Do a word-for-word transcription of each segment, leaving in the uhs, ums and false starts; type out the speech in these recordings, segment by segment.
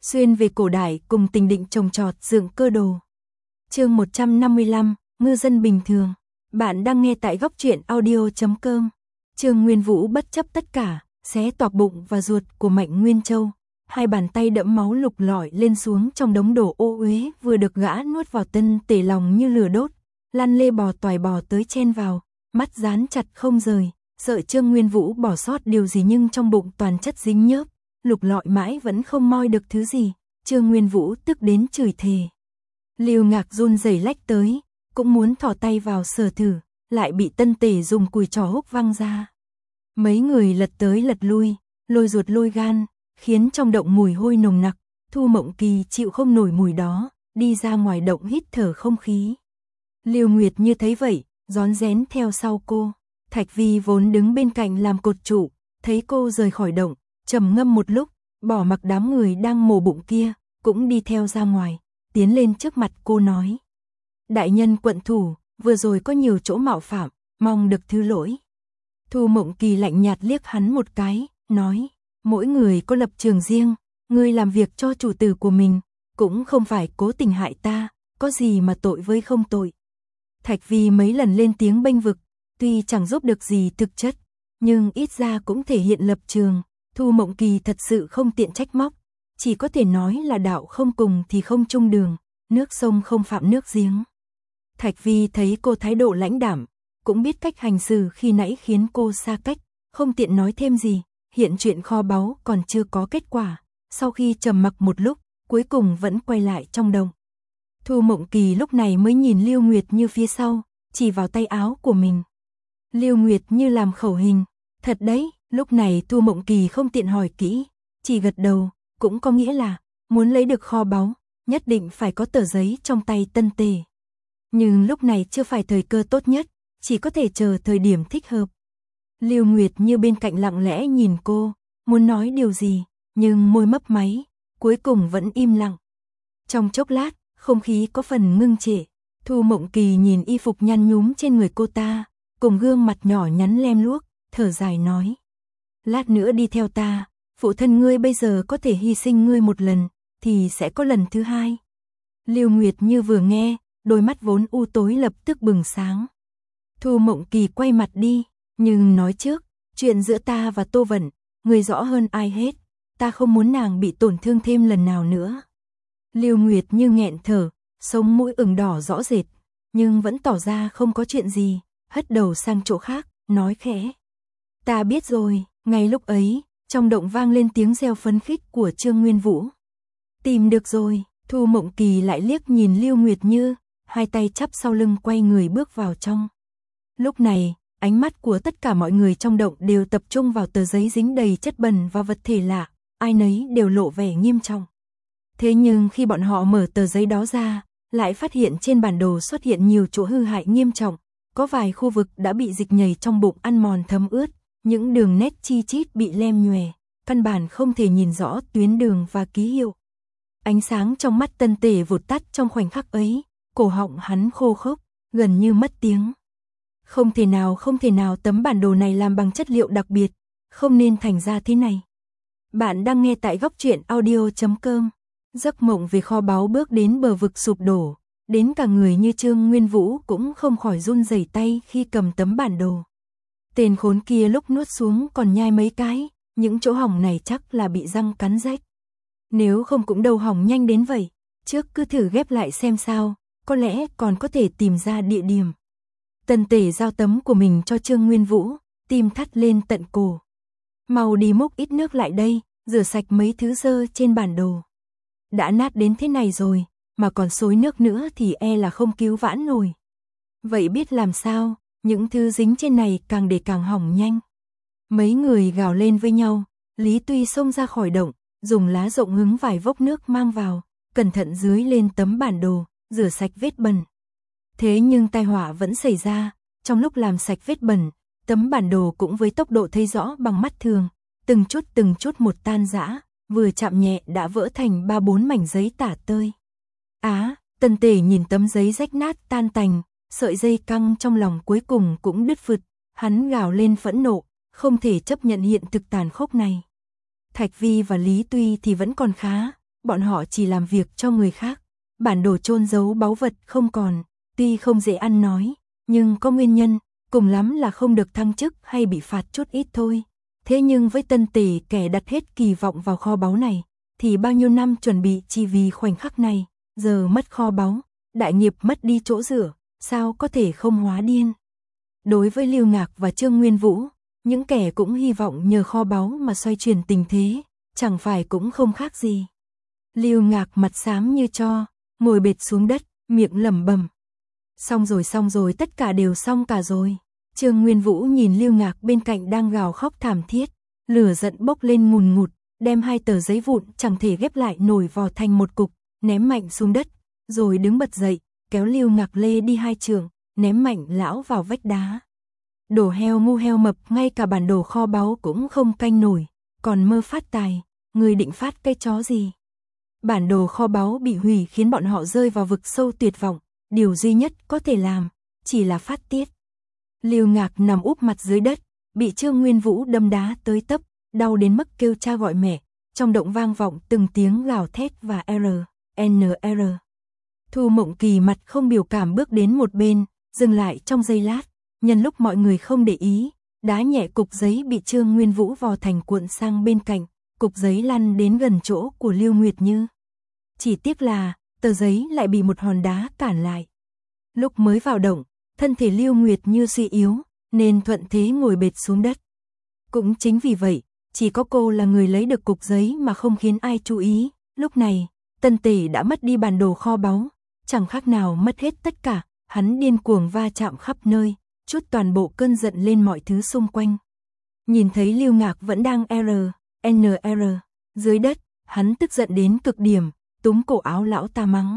Xuyên về cổ đại cùng Tình Định trồng trọt dựng cơ đồ. Chương một trăm năm mươi lăm, ngư dân bình thường. Bạn đang nghe tại góc truyện audio chấm com. Trương Nguyên Vũ bất chấp tất cả, xé toạc bụng và ruột của Mạnh Nguyên Châu. Hai bàn tay đẫm máu lục lọi lên xuống trong đống đồ ô uế vừa được gã nuốt vào Tân Tề lòng như lửa đốt. Lăn lê bò toài bò tới chen vào, mắt dán chặt không rời, sợ Trương Nguyên Vũ bỏ sót điều gì nhưng trong bụng toàn chất dính nhớp. Lục lọi mãi vẫn không moi được thứ gì, Trương Nguyên Vũ tức đến chửi thề. Lưu Ngạc run rẩy lách tới, cũng muốn thò tay vào sờ thử, lại bị Tân Tề dùng cùi trò húc văng ra. Mấy người lật tới lật lui, lôi ruột lôi gan, khiến trong động mùi hôi nồng nặc. Thu Mộng Kỳ chịu không nổi mùi đó, đi ra ngoài động hít thở không khí. Lưu Nguyệt như thấy vậy, rón rén theo sau cô. Thạch Vi vốn đứng bên cạnh làm cột trụ, thấy cô rời khỏi động, trầm ngâm một lúc, bỏ mặc đám người đang mổ bụng kia, cũng đi theo ra ngoài, tiến lên trước mặt cô nói. Đại nhân quận thủ, vừa rồi có nhiều chỗ mạo phạm, mong được thứ lỗi. Thu Mộng Kỳ lạnh nhạt liếc hắn một cái, nói, mỗi người có lập trường riêng, ngươi làm việc cho chủ tử của mình, cũng không phải cố tình hại ta, có gì mà tội với không tội. Thạch Vi mấy lần lên tiếng bênh vực, tuy chẳng giúp được gì thực chất, nhưng ít ra cũng thể hiện lập trường. Thu Mộng Kỳ thật sự không tiện trách móc, chỉ có thể nói là đạo không cùng thì không chung đường, nước sông không phạm nước giếng. Thạch Vi thấy cô thái độ lãnh đạm, cũng biết cách hành xử khi nãy khiến cô xa cách, không tiện nói thêm gì, hiện chuyện kho báu còn chưa có kết quả. Sau khi trầm mặc một lúc, cuối cùng vẫn quay lại trong đồng. Thu Mộng Kỳ lúc này mới nhìn Lưu Nguyệt Như phía sau, chỉ vào tay áo của mình. Lưu Nguyệt Như làm khẩu hình, thật đấy. Lúc này Thu Mộng Kỳ không tiện hỏi kỹ, chỉ gật đầu, cũng có nghĩa là, muốn lấy được kho báu, nhất định phải có tờ giấy trong tay Tân Tề. Nhưng lúc này chưa phải thời cơ tốt nhất, chỉ có thể chờ thời điểm thích hợp. Lưu Nguyệt Như bên cạnh lặng lẽ nhìn cô, muốn nói điều gì, nhưng môi mấp máy, cuối cùng vẫn im lặng. Trong chốc lát, không khí có phần ngưng trệ, Thu Mộng Kỳ nhìn y phục nhăn nhúm trên người cô ta, cùng gương mặt nhỏ nhắn lem luốc, thở dài nói. Lát nữa đi theo ta, phụ thân ngươi bây giờ có thể hy sinh ngươi một lần, thì sẽ có lần thứ hai. Lưu Nguyệt Như vừa nghe, đôi mắt vốn u tối lập tức bừng sáng. Thu Mộng Kỳ quay mặt đi, nhưng nói trước, chuyện giữa ta và Tô Vận, ngươi rõ hơn ai hết, ta không muốn nàng bị tổn thương thêm lần nào nữa. Lưu Nguyệt Như nghẹn thở, sống mũi ửng đỏ rõ rệt, nhưng vẫn tỏ ra không có chuyện gì, hất đầu sang chỗ khác, nói khẽ. Ta biết rồi. Ngay lúc ấy, trong động vang lên tiếng reo phấn khích của Trương Nguyên Vũ. Tìm được rồi, Thu Mộng Kỳ lại liếc nhìn Lưu Nguyệt Như, hai tay chắp sau lưng quay người bước vào trong. Lúc này, ánh mắt của tất cả mọi người trong động đều tập trung vào tờ giấy dính đầy chất bẩn và vật thể lạ, ai nấy đều lộ vẻ nghiêm trọng. Thế nhưng khi bọn họ mở tờ giấy đó ra, lại phát hiện trên bản đồ xuất hiện nhiều chỗ hư hại nghiêm trọng, có vài khu vực đã bị dịch nhầy trong bụng ăn mòn thấm ướt. Những đường nét chi chít bị lem nhòe, căn bản không thể nhìn rõ tuyến đường và ký hiệu. Ánh sáng trong mắt Tân Tề vụt tắt trong khoảnh khắc ấy, cổ họng hắn khô khốc, gần như mất tiếng. Không thể nào không thể nào tấm bản đồ này làm bằng chất liệu đặc biệt, không nên thành ra thế này. Bạn đang nghe tại góc truyện audio chấm com. Giấc mộng về kho báu bước đến bờ vực sụp đổ, đến cả người như Trương Nguyên Vũ cũng không khỏi run rẩy tay khi cầm tấm bản đồ. Tên khốn kia lúc nuốt xuống còn nhai mấy cái, những chỗ hỏng này chắc là bị răng cắn rách. Nếu không cũng đâu hỏng nhanh đến vậy, trước cứ thử ghép lại xem sao, có lẽ còn có thể tìm ra địa điểm. Tân Tề giao tấm của mình cho Trương Nguyên Vũ, tim thắt lên tận cổ. Mau đi múc ít nước lại đây, rửa sạch mấy thứ dơ trên bản đồ. Đã nát đến thế này rồi, mà còn xối nước nữa thì e là không cứu vãn nổi. Vậy biết làm sao? Những thứ dính trên này càng để càng hỏng nhanh. Mấy người gào lên với nhau, Lý Tuy xông ra khỏi động, dùng lá rộng hứng vài vốc nước mang vào, cẩn thận dưới lên tấm bản đồ, rửa sạch vết bẩn. Thế nhưng tai họa vẫn xảy ra, trong lúc làm sạch vết bẩn, tấm bản đồ cũng với tốc độ thấy rõ bằng mắt thường, từng chút từng chút một tan rã, vừa chạm nhẹ đã vỡ thành ba bốn mảnh giấy tả tơi. Á, Tân Tề nhìn tấm giấy rách nát tan tành, sợi dây căng trong lòng cuối cùng cũng đứt phụt, hắn gào lên phẫn nộ, không thể chấp nhận hiện thực tàn khốc này. Thạch Vi và Lý Tuy thì vẫn còn khá, bọn họ chỉ làm việc cho người khác. Bản đồ chôn giấu báu vật không còn, tuy không dễ ăn nói, nhưng có nguyên nhân, cùng lắm là không được thăng chức hay bị phạt chút ít thôi. Thế nhưng với Tân Tề kẻ đặt hết kỳ vọng vào kho báu này, thì bao nhiêu năm chuẩn bị chỉ vì khoảnh khắc này, giờ mất kho báu, đại nghiệp mất đi chỗ dựa, sao có thể không hóa điên. Đối với Lưu Ngạc và Trương Nguyên Vũ, những kẻ cũng hy vọng nhờ kho báu mà xoay chuyển tình thế, chẳng phải cũng không khác gì. Lưu Ngạc mặt xám như tro, ngồi bệt xuống đất, miệng lẩm bẩm. Xong rồi xong rồi tất cả đều xong cả rồi. Trương Nguyên Vũ nhìn Lưu Ngạc bên cạnh đang gào khóc thảm thiết, lửa giận bốc lên ngùn ngụt, đem hai tờ giấy vụn chẳng thể ghép lại nổi vò thành một cục, ném mạnh xuống đất, rồi đứng bật dậy, kéo Lưu Ngạc lê đi hai trường, ném mạnh lão vào vách đá. Đồ heo ngu heo mập, ngay cả bản đồ kho báu cũng không canh nổi, còn mơ phát tài, người định phát cái chó gì. Bản đồ kho báu bị hủy khiến bọn họ rơi vào vực sâu tuyệt vọng, điều duy nhất có thể làm, chỉ là phát tiết. Lưu Ngạc nằm úp mặt dưới đất, bị Trương Nguyên Vũ đâm đá tới tấp, đau đến mức kêu cha gọi mẹ, trong động vang vọng từng tiếng gào thét và R, N R. Thu Mộng Kỳ mặt không biểu cảm bước đến một bên, dừng lại trong giây lát, nhân lúc mọi người không để ý, đá nhẹ cục giấy bị Trương Nguyên Vũ vò thành cuộn sang bên cạnh, cục giấy lăn đến gần chỗ của Lưu Nguyệt Như. Chỉ tiếc là, tờ giấy lại bị một hòn đá cản lại. Lúc mới vào động, thân thể Lưu Nguyệt Như suy yếu, nên thuận thế ngồi bệt xuống đất. Cũng chính vì vậy, chỉ có cô là người lấy được cục giấy mà không khiến ai chú ý. Lúc này, Tân Tề đã mất đi bản đồ kho báu, chẳng khác nào mất hết tất cả, hắn điên cuồng va chạm khắp nơi, trút toàn bộ cơn giận lên mọi thứ xung quanh. Nhìn thấy Lưu Ngạc vẫn đang R, N R, dưới đất, hắn tức giận đến cực điểm, túm cổ áo lão ta mắng.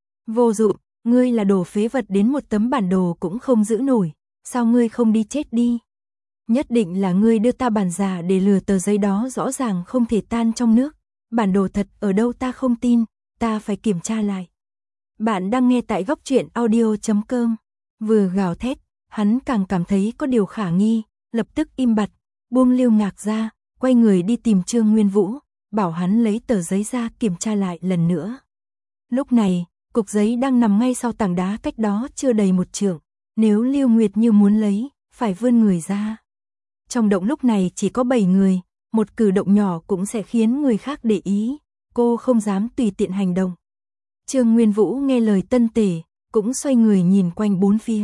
Vô dụng, ngươi là đồ phế vật đến một tấm bản đồ cũng không giữ nổi, sao ngươi không đi chết đi? Nhất định là ngươi đưa ta bản giả để lừa, tờ giấy đó rõ ràng không thể tan trong nước. Bản đồ thật ở đâu ta không tin, ta phải kiểm tra lại. Bạn đang nghe tại góc truyện audio chấm com. Vừa gào thét, hắn càng cảm thấy có điều khả nghi, lập tức im bặt, buông Lưu Ngạc ra, quay người đi tìm Trương Nguyên Vũ, bảo hắn lấy tờ giấy ra kiểm tra lại lần nữa. Lúc này, cục giấy đang nằm ngay sau tảng đá cách đó chưa đầy một trượng, nếu Lưu Nguyệt Như muốn lấy, phải vươn người ra. Trong động lúc này chỉ có bảy người, một cử động nhỏ cũng sẽ khiến người khác để ý, cô không dám tùy tiện hành động. Trương Nguyên Vũ nghe lời Tân Tề, cũng xoay người nhìn quanh bốn phía.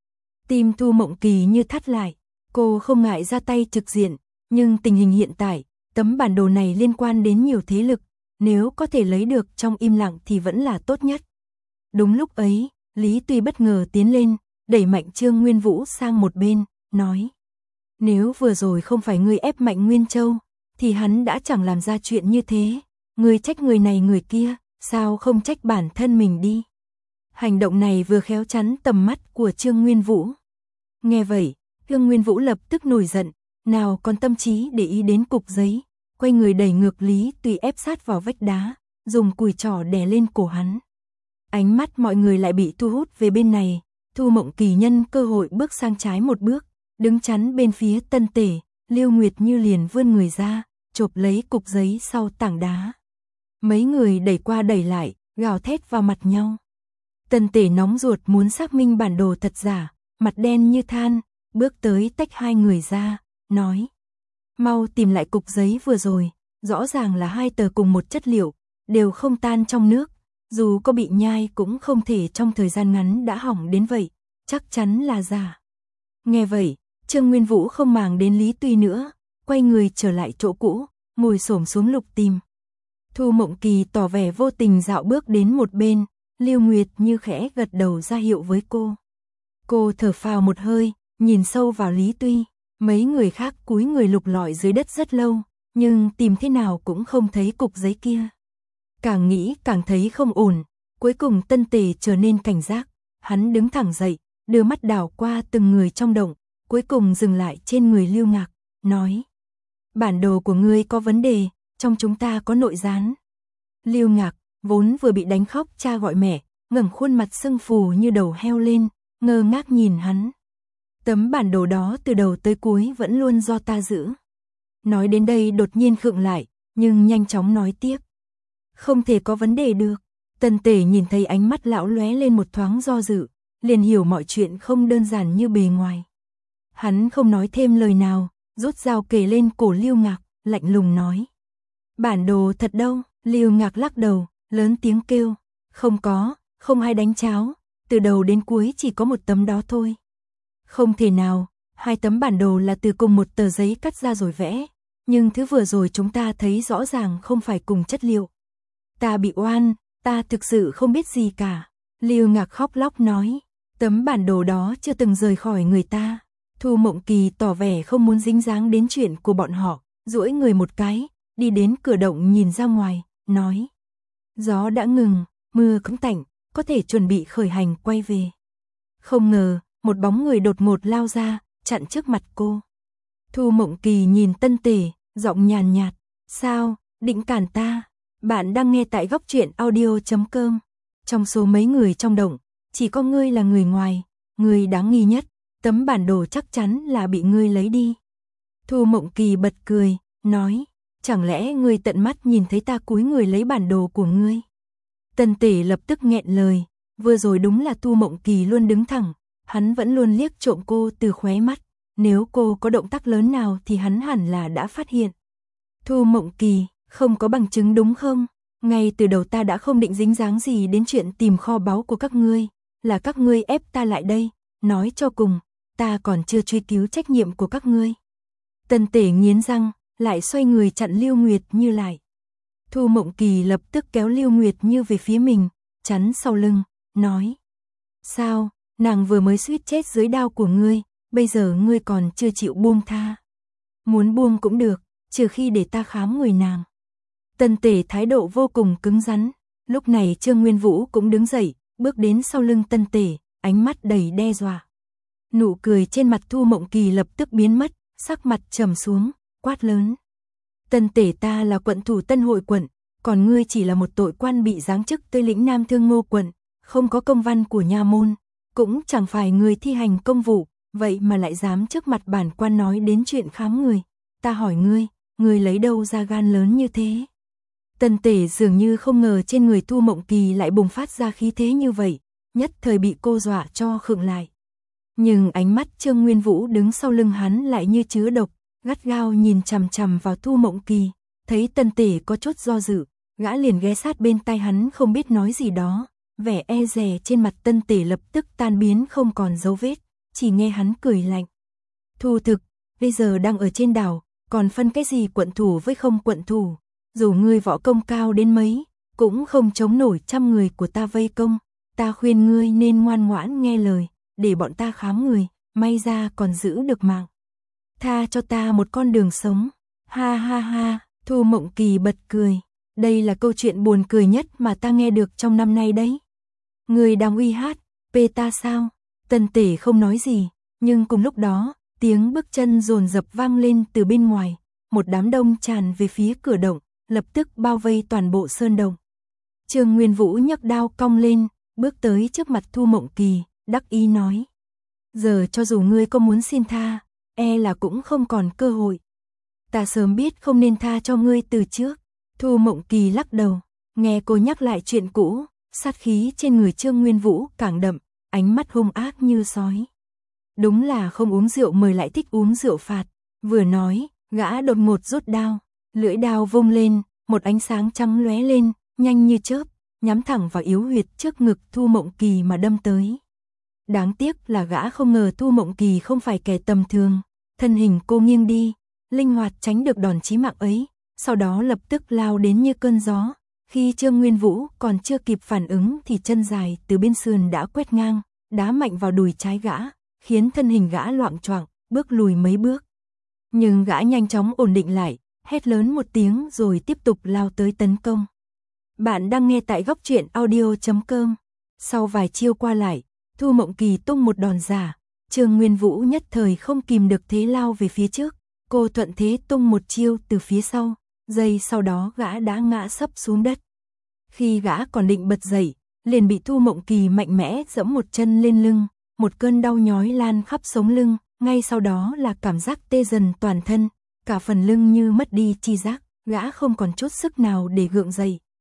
Tim Thu Mộng Kỳ như thắt lại, cô không ngại ra tay trực diện, nhưng tình hình hiện tại, tấm bản đồ này liên quan đến nhiều thế lực, nếu có thể lấy được trong im lặng thì vẫn là tốt nhất. Đúng lúc ấy, Lý Tuy bất ngờ tiến lên, đẩy mạnh Trương Nguyên Vũ sang một bên, nói. Nếu vừa rồi không phải ngươi ép Mạnh Nguyên Châu, thì hắn đã chẳng làm ra chuyện như thế. Ngươi trách người này người kia, sao không trách bản thân mình đi? Hành động này vừa khéo chắn tầm mắt của Trương Nguyên Vũ. Nghe vậy, Trương Nguyên Vũ lập tức nổi giận, nào còn tâm trí để ý đến cục giấy, quay người đẩy ngược Lý Tuy ép sát vào vách đá, dùng cùi trỏ đè lên cổ hắn. Ánh mắt mọi người lại bị thu hút về bên này, Thu Mộng Kỳ nhân cơ hội bước sang trái một bước, đứng chắn bên phía Tân Tề, Lưu Nguyệt Như liền vươn người ra, chộp lấy cục giấy sau tảng đá. Mấy người đẩy qua đẩy lại, gào thét vào mặt nhau. Tân Tề nóng ruột muốn xác minh bản đồ thật giả, mặt đen như than, bước tới tách hai người ra, nói. Mau tìm lại cục giấy vừa rồi, rõ ràng là hai tờ cùng một chất liệu, đều không tan trong nước, dù có bị nhai cũng không thể trong thời gian ngắn đã hỏng đến vậy, chắc chắn là giả. Nghe vậy, Trương Nguyên Vũ không màng đến Lý Tuy nữa, quay người trở lại chỗ cũ, ngồi xổm xuống lục tìm. Thu Mộng Kỳ tỏ vẻ vô tình dạo bước đến một bên, Lưu Nguyệt Như khẽ gật đầu ra hiệu với cô. Cô thở phào một hơi, nhìn sâu vào Lý Tuy, mấy người khác cúi người lục lọi dưới đất rất lâu, nhưng tìm thế nào cũng không thấy cục giấy kia. Càng nghĩ càng thấy không ổn, cuối cùng Tân Tề trở nên cảnh giác, hắn đứng thẳng dậy, đưa mắt đảo qua từng người trong động, cuối cùng dừng lại trên người Lưu Ngạc, nói. Bản đồ của ngươi có vấn đề, trong chúng ta có nội gián. Lưu Ngạc, vốn vừa bị đánh khóc cha gọi mẹ, ngẩng khuôn mặt sưng phù như đầu heo lên, ngơ ngác nhìn hắn. Tấm bản đồ đó từ đầu tới cuối vẫn luôn do ta giữ. Nói đến đây đột nhiên khựng lại, nhưng nhanh chóng nói tiếp. Không thể có vấn đề được. Tân Tể nhìn thấy ánh mắt lão lóe lên một thoáng do dự, liền hiểu mọi chuyện không đơn giản như bề ngoài. Hắn không nói thêm lời nào, rút dao kề lên cổ Lưu Ngạc, lạnh lùng nói. Bản đồ thật đâu? Lưu Ngạc lắc đầu, lớn tiếng kêu. Không có, không ai đánh cháo, từ đầu đến cuối chỉ có một tấm đó thôi. Không thể nào, hai tấm bản đồ là từ cùng một tờ giấy cắt ra rồi vẽ, nhưng thứ vừa rồi chúng ta thấy rõ ràng không phải cùng chất liệu. Ta bị oan, ta thực sự không biết gì cả. Lưu Ngạc khóc lóc nói, tấm bản đồ đó chưa từng rời khỏi người ta. Thu Mộng Kỳ tỏ vẻ không muốn dính dáng đến chuyện của bọn họ, duỗi người một cái, đi đến cửa động nhìn ra ngoài, nói. Gió đã ngừng, mưa cũng tạnh, có thể chuẩn bị khởi hành quay về. Không ngờ, một bóng người đột ngột lao ra, chặn trước mặt cô. Thu Mộng Kỳ nhìn Tân Tể, giọng nhàn nhạt, sao, định cản ta? Bạn đang nghe tại góc truyện audio chấm com. Trong số mấy người trong động, chỉ có ngươi là người ngoài, ngươi đáng nghi nhất, tấm bản đồ chắc chắn là bị ngươi lấy đi. Thu Mộng Kỳ bật cười, nói, chẳng lẽ ngươi tận mắt nhìn thấy ta cúi người lấy bản đồ của ngươi? Tân Tể lập tức nghẹn lời, vừa rồi đúng là Thu Mộng Kỳ luôn đứng thẳng, hắn vẫn luôn liếc trộm cô từ khóe mắt, nếu cô có động tác lớn nào thì hắn hẳn là đã phát hiện. Thu Mộng Kỳ, không có bằng chứng đúng không? Ngay từ đầu ta đã không định dính dáng gì đến chuyện tìm kho báu của các ngươi, là các ngươi ép ta lại đây, nói cho cùng, ta còn chưa truy cứu trách nhiệm của các ngươi. Tân Tể nghiến răng, lại xoay người chặn Lưu Nguyệt Như lại. Thu Mộng Kỳ lập tức kéo Lưu Nguyệt Như về phía mình, chắn sau lưng, nói. Sao, nàng vừa mới suýt chết dưới đao của ngươi, bây giờ ngươi còn chưa chịu buông tha. Muốn buông cũng được, trừ khi để ta khám người nàng. Tân Tể thái độ vô cùng cứng rắn, lúc này Trương Nguyên Vũ cũng đứng dậy, bước đến sau lưng Tân Tể, ánh mắt đầy đe dọa. Nụ cười trên mặt Thu Mộng Kỳ lập tức biến mất, sắc mặt trầm xuống, quát lớn. Tân Tể ta là quận thủ Tân Hội quận, còn ngươi chỉ là một tội quan bị giáng chức tới lĩnh Nam Thương Ngô quận, không có công văn của nha môn, cũng chẳng phải người thi hành công vụ, vậy mà lại dám trước mặt bản quan nói đến chuyện khám người. Ta hỏi ngươi, ngươi lấy đâu ra gan lớn như thế? Tân Tể dường như không ngờ trên người Thu Mộng Kỳ lại bùng phát ra khí thế như vậy, nhất thời bị cô dọa cho khựng lại. Nhưng ánh mắt Trương Nguyên Vũ đứng sau lưng hắn lại như chứa độc, gắt gao nhìn chằm chằm vào Thu Mộng Kỳ, thấy Tân Tể có chút do dự, gã liền ghé sát bên tai hắn không biết nói gì đó, vẻ e dè trên mặt Tân Tể lập tức tan biến không còn dấu vết, chỉ nghe hắn cười lạnh. Thu thực, bây giờ đang ở trên đảo, còn phân cái gì quận thủ với không quận thủ, dù ngươi võ công cao đến mấy, cũng không chống nổi trăm người của ta vây công, ta khuyên ngươi nên ngoan ngoãn nghe lời, để bọn ta khám người, may ra còn giữ được mạng. Tha cho ta một con đường sống. Ha ha ha, Thu Mộng Kỳ bật cười. Đây là câu chuyện buồn cười nhất mà ta nghe được trong năm nay đấy. Người đang uy hát, pê ta sao? Tân Tể không nói gì, nhưng cùng lúc đó, tiếng bước chân dồn dập vang lên từ bên ngoài, một đám đông tràn về phía cửa động, lập tức bao vây toàn bộ sơn động. Trương Nguyên Vũ nhấc đao cong lên, bước tới trước mặt Thu Mộng Kỳ, đắc ý nói. Giờ cho dù ngươi có muốn xin tha, e là cũng không còn cơ hội. Ta sớm biết không nên tha cho ngươi từ trước. Thu Mộng Kỳ lắc đầu, nghe cô nhắc lại chuyện cũ, sát khí trên người Trương Nguyên Vũ càng đậm, ánh mắt hung ác như sói. Đúng là không uống rượu mời lại thích uống rượu phạt. Vừa nói, gã đột ngột rút đao, lưỡi đao vung lên, một ánh sáng trắng lóe lên, nhanh như chớp, nhắm thẳng vào yếu huyệt trước ngực Thu Mộng Kỳ mà đâm tới. Đáng tiếc là gã không ngờ Thu Mộng Kỳ không phải kẻ tầm thường, thân hình cô nghiêng đi, linh hoạt tránh được đòn chí mạng ấy, sau đó lập tức lao đến như cơn gió. Khi Trương Nguyên Vũ còn chưa kịp phản ứng thì chân dài từ bên sườn đã quét ngang, đá mạnh vào đùi trái gã, khiến thân hình gã loạng choạng, bước lùi mấy bước. Nhưng gã nhanh chóng ổn định lại, hét lớn một tiếng rồi tiếp tục lao tới tấn công. Bạn đang nghe tại góc truyện audio chấm com. Sau vài chiêu qua lại, Thu Mộng Kỳ tung một đòn giả, Trương Nguyên Vũ nhất thời không kìm được thế lao về phía trước, cô thuận thế tung một chiêu từ phía sau, giây sau đó gã đã ngã sấp xuống đất. Khi gã còn định bật dậy, liền bị Thu Mộng Kỳ mạnh mẽ giẫm một chân lên lưng, một cơn đau nhói lan khắp sống lưng, ngay sau đó là cảm giác tê dần toàn thân, cả phần lưng như mất đi chi giác, gã không còn chút sức nào để gượng dậy.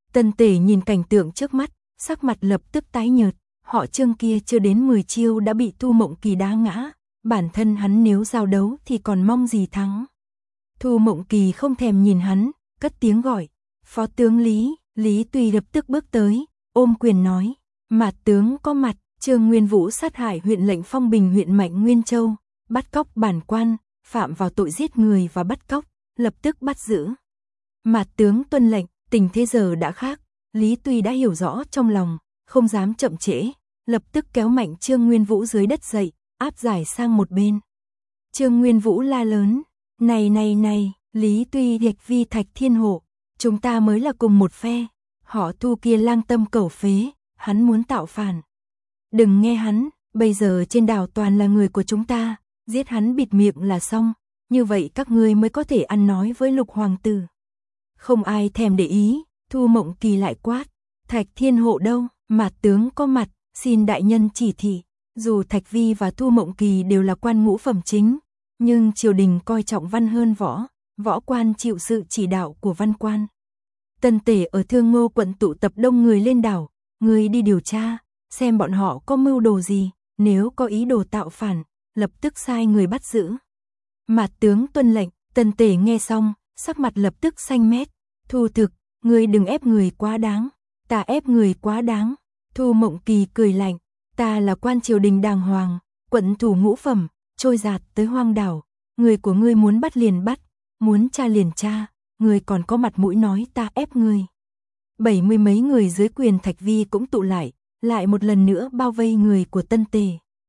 Tần Tể nhìn cảnh tượng trước mắt, sắc mặt lập tức tái nhợt, họ Trương kia chưa đến mười chiêu đã bị Thu Mộng Kỳ đá ngã, bản thân hắn nếu giao đấu thì còn mong gì thắng. Thu Mộng Kỳ không thèm nhìn hắn, cất tiếng gọi, phó tướng Lý, Lý Tùy lập tức bước tới, ôm quyền nói, Mạt tướng có mặt, Trương Nguyên Vũ sát hại huyện lệnh Phong Bình huyện Mạnh Nguyên Châu, bắt cóc bản quan, phạm vào tội giết người và bắt cóc, lập tức bắt giữ. Mạt tướng tuân lệnh, tình thế giờ đã khác, Lý Tùy đã hiểu rõ trong lòng, không dám chậm trễ, lập tức kéo mạnh Trương Nguyên Vũ dưới đất dậy, áp giải sang một bên. Trương Nguyên Vũ la lớn, này này này, Lý Tùy Địch Vi Thạch Thiên Hộ, chúng ta mới là cùng một phe, họ Thu kia lang tâm cẩu phế, hắn muốn tạo phản. Đừng nghe hắn, bây giờ trên đảo toàn là người của chúng ta, giết hắn bịt miệng là xong, như vậy các ngươi mới có thể ăn nói với Lục hoàng tử. Không ai thèm để ý, Thu Mộng Kỳ lại quát, Thạch Thiên Hộ đâu, Mạt tướng có mặt, xin đại nhân chỉ thị. Dù Thạch Vi và Thu Mộng Kỳ đều là quan ngũ phẩm chính, nhưng triều đình coi trọng văn hơn võ, võ quan chịu sự chỉ đạo của văn quan. Tần Tể ở Thương Ngô quận tụ tập đông người lên đảo, người đi điều tra, xem bọn họ có mưu đồ gì, nếu có ý đồ tạo phản, lập tức sai người bắt giữ. Mạt tướng tuân lệnh, Tần Tể nghe xong, sắc mặt lập tức xanh mét, Thu thực, người đừng ép người quá đáng, ta ép người quá đáng. Thu Mộng Kỳ cười lạnh, ta là quan triều đình đàng hoàng, quận thủ ngũ phẩm, trôi giạt tới hoang đảo, người của ngươi muốn bắt liền bắt, muốn tra liền tra, người còn có mặt mũi nói ta ép ngươi. Bảy mươi mấy người dưới quyền Thạch Vi cũng tụ lại, lại một lần nữa bao vây người của Tân Tề.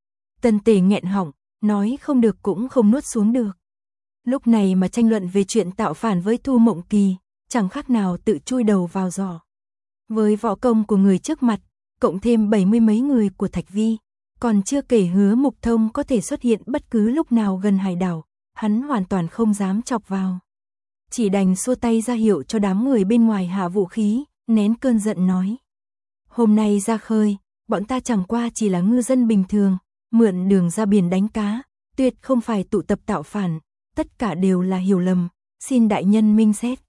Tân Tề nghẹn họng, nói không được cũng không nuốt xuống được. Lúc này mà tranh luận về chuyện tạo phản với Thu Mộng Kỳ, chẳng khác nào tự chui đầu vào giỏ. Với võ công của người trước mặt, cộng thêm bảy mươi mấy người của Thạch Vi, còn chưa kể Hứa Mục Thông có thể xuất hiện bất cứ lúc nào gần hải đảo, hắn hoàn toàn không dám chọc vào. Chỉ đành xua tay ra hiệu cho đám người bên ngoài hạ vũ khí, nén cơn giận nói. Hôm nay ra khơi, bọn ta chẳng qua chỉ là ngư dân bình thường, mượn đường ra biển đánh cá, tuyệt không phải tụ tập tạo phản, tất cả đều là hiểu lầm, xin đại nhân minh xét.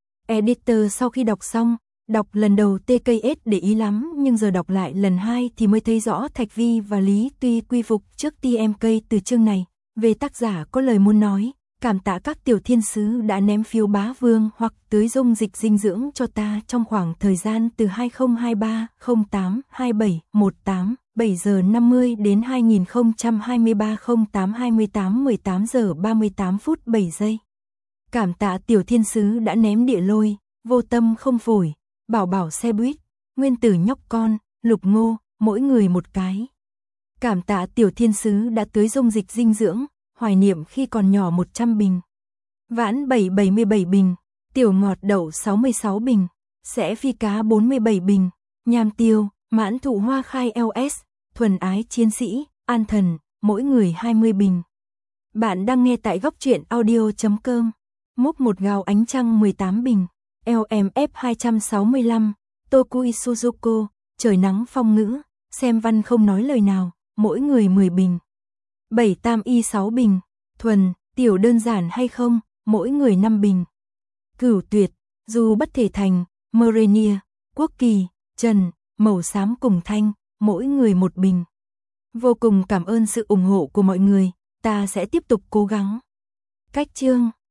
Editor sau khi đọc xong, đọc lần đầu tê ca ét để ý lắm nhưng giờ đọc lại lần hai thì mới thấy rõ Thạch Vi và Lý Tuy quy phục trước tê em ca từ chương này. Về tác giả có lời muốn nói, cảm tạ các tiểu thiên sứ đã ném phiếu bá vương hoặc tưới dung dịch dinh dưỡng cho ta trong khoảng thời gian từ hai không hai ba không tám hai bảy mốt tám, bảy giờ năm mươi đến hai nghìn không trăm hai mươi ba không tám hai mươi tám mười tám giờ ba mươi tám phút bảy giây. Cảm tạ tiểu thiên sứ đã ném địa lôi, vô tâm không phổi, bảo bảo xe buýt, nguyên tử nhóc con, lục ngô, mỗi người một cái. Cảm tạ tiểu thiên sứ đã tưới dung dịch dinh dưỡng, hoài niệm khi còn nhỏ một trăm bình. Vãn bảy bảy mươi bảy bình, tiểu ngọt đậu sáu mươi sáu bình, sẽ phi cá bốn mươi bảy bình, nham tiêu, mãn thụ hoa khai lờ ét, thuần ái chiến sĩ, an thần, mỗi người hai mươi bình. Bạn đang nghe tại góc truyện audio chấm com. Múc một gạo ánh trăng mười tám bình. lờ em ép hai trăm sáu mươi lăm, Tokui Suzuko, trời nắng phong ngữ, xem văn không nói lời nào, mỗi người mười bình. Bảy tam y sáu bình, thuần, tiểu đơn giản hay không, mỗi người năm bình. Cửu tuyệt, dù bất thể thành, Morenia, quốc kỳ, trần, màu xám cùng thanh, mỗi người một bình. Vô cùng cảm ơn sự ủng hộ của mọi người, ta sẽ tiếp tục cố gắng. Cách chương